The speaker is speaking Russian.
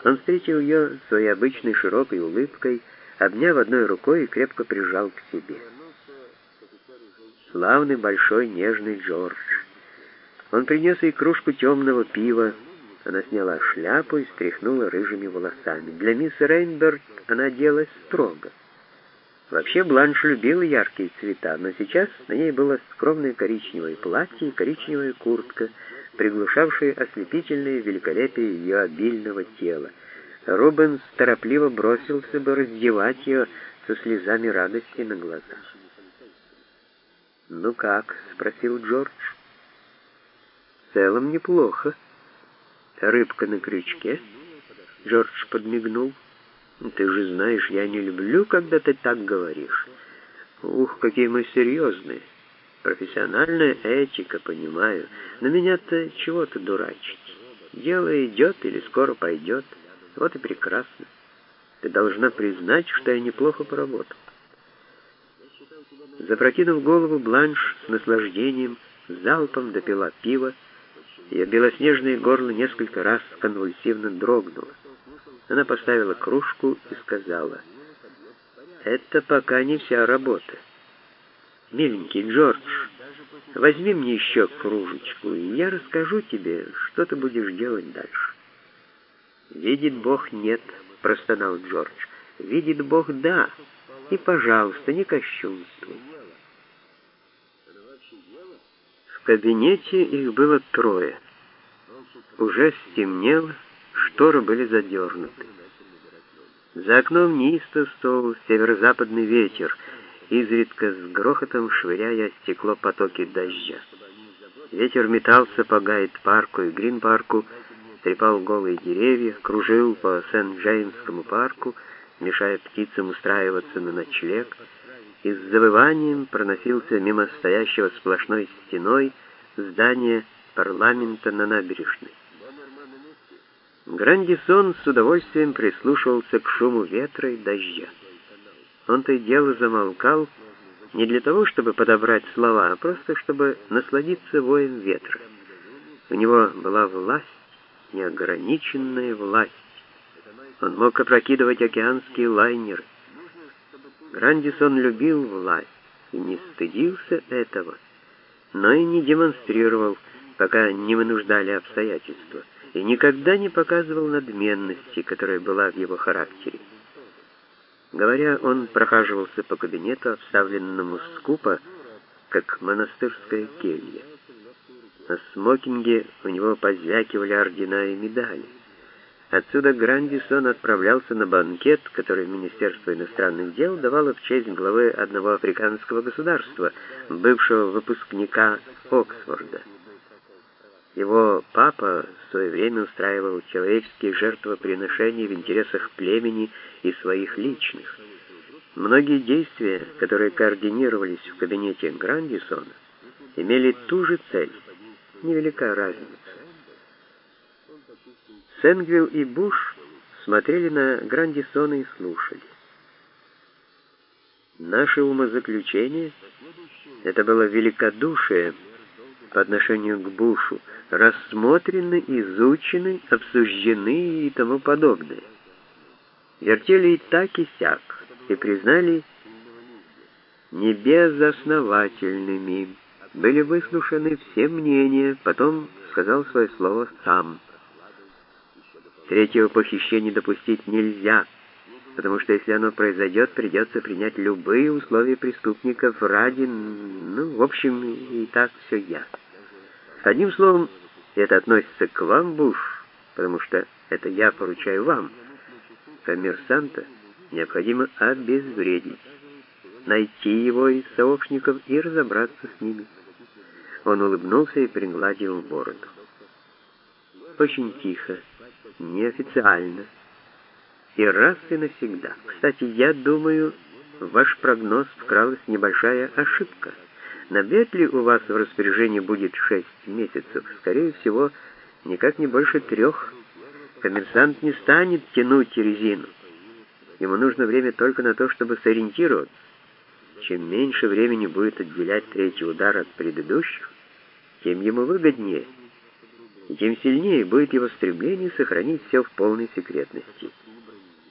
Он встретил ее своей обычной широкой улыбкой, обняв одной рукой и крепко прижал к себе. Славный, большой, нежный Джордж. Он принес ей кружку темного пива. Она сняла шляпу и стряхнула рыжими волосами. Для мисс Рейнберг она оделась строго. Вообще Бланш любила яркие цвета, но сейчас на ней было скромное коричневое платье и коричневая куртка, приглушавшие ослепительное великолепие ее обильного тела. Рубенс торопливо бросился бы раздевать ее со слезами радости на глазах. «Ну как?» — спросил Джордж. «В целом неплохо. Рыбка на крючке?» Джордж подмигнул. «Ты же знаешь, я не люблю, когда ты так говоришь. Ух, какие мы серьезные. Профессиональная этика, понимаю. Но меня-то чего-то дурачить. Дело идет или скоро пойдет. Вот и прекрасно. Ты должна признать, что я неплохо поработал». Запрокинув голову, Бланш с наслаждением залпом допила пиво. Ее белоснежное горло несколько раз конвульсивно дрогнуло. Она поставила кружку и сказала: «Это пока не вся работа. Миленький Джордж, возьми мне еще кружечку, и я расскажу тебе, что ты будешь делать дальше». «Видит Бог, нет», — простонал Джордж. «Видит Бог, да. И, пожалуйста, не кощунствуй». В кабинете их было трое. Уже стемнело, шторы были задернуты. За окном неистовствовал северо-западный ветер, изредка с грохотом швыряя о стекло потоки дождя. Ветер метался по Гайд-парку и Грин-парку, трепал голые деревья, кружил по Сент-Джеймскому парку, мешая птицам устраиваться на ночлег, и с завыванием проносился мимо стоящего сплошной стеной здания парламента на набережной. Грандисон с удовольствием прислушивался к шуму ветра и дождя. Он то и дело замолкал, не для того, чтобы подобрать слова, а просто чтобы насладиться воем ветра. У него была власть, неограниченная власть. Он мог опрокидывать океанские лайнеры. Грандисон любил власть и не стыдился этого, но и не демонстрировал, пока не вынуждали обстоятельства, и никогда не показывал надменности, которая была в его характере. Говоря, он прохаживался по кабинету, обставленному скупо, как монастырская келья. На смокинге у него позвякивали ордена и медали. Отсюда Грандисон отправлялся на банкет, который Министерство иностранных дел давало в честь главы одного африканского государства, бывшего выпускника Оксфорда. Его папа в свое время устраивал человеческие жертвоприношения в интересах племени и своих личных. Многие действия, которые координировались в кабинете Грандисона, имели ту же цель. Невелика разница. Сенгвилл и Буш смотрели на Грандисона и слушали. Наше умозаключение — это было великодушие по отношению к Бушу, рассмотрены, изучены, обсуждены и тому подобное. Вертели и так, и сяк, и признали небезосновательными. Были выслушаны все мнения, потом сказал свое слово сам. Третьего похищения допустить нельзя, потому что если оно произойдет, придется принять любые условия преступников ради, в общем, и так все ясно. Одним словом, это относится к вам, Буш, потому что это я поручаю вам. Коммерсанта необходимо обезвредить, найти его из сообщников и разобраться с ними. Он улыбнулся и пригладил бороду. Очень тихо, неофициально. И раз и навсегда. Кстати, я думаю, в ваш прогноз вкралась небольшая ошибка. Навряд ли у вас в распоряжении будет 6 месяцев. Скорее всего, никак не больше 3. Коммерсант не станет тянуть резину. Ему нужно время только на то, чтобы сориентироваться. Чем меньше времени будет отделять третий удар от предыдущих, тем ему выгоднее. и тем сильнее будет его стремление сохранить все в полной секретности.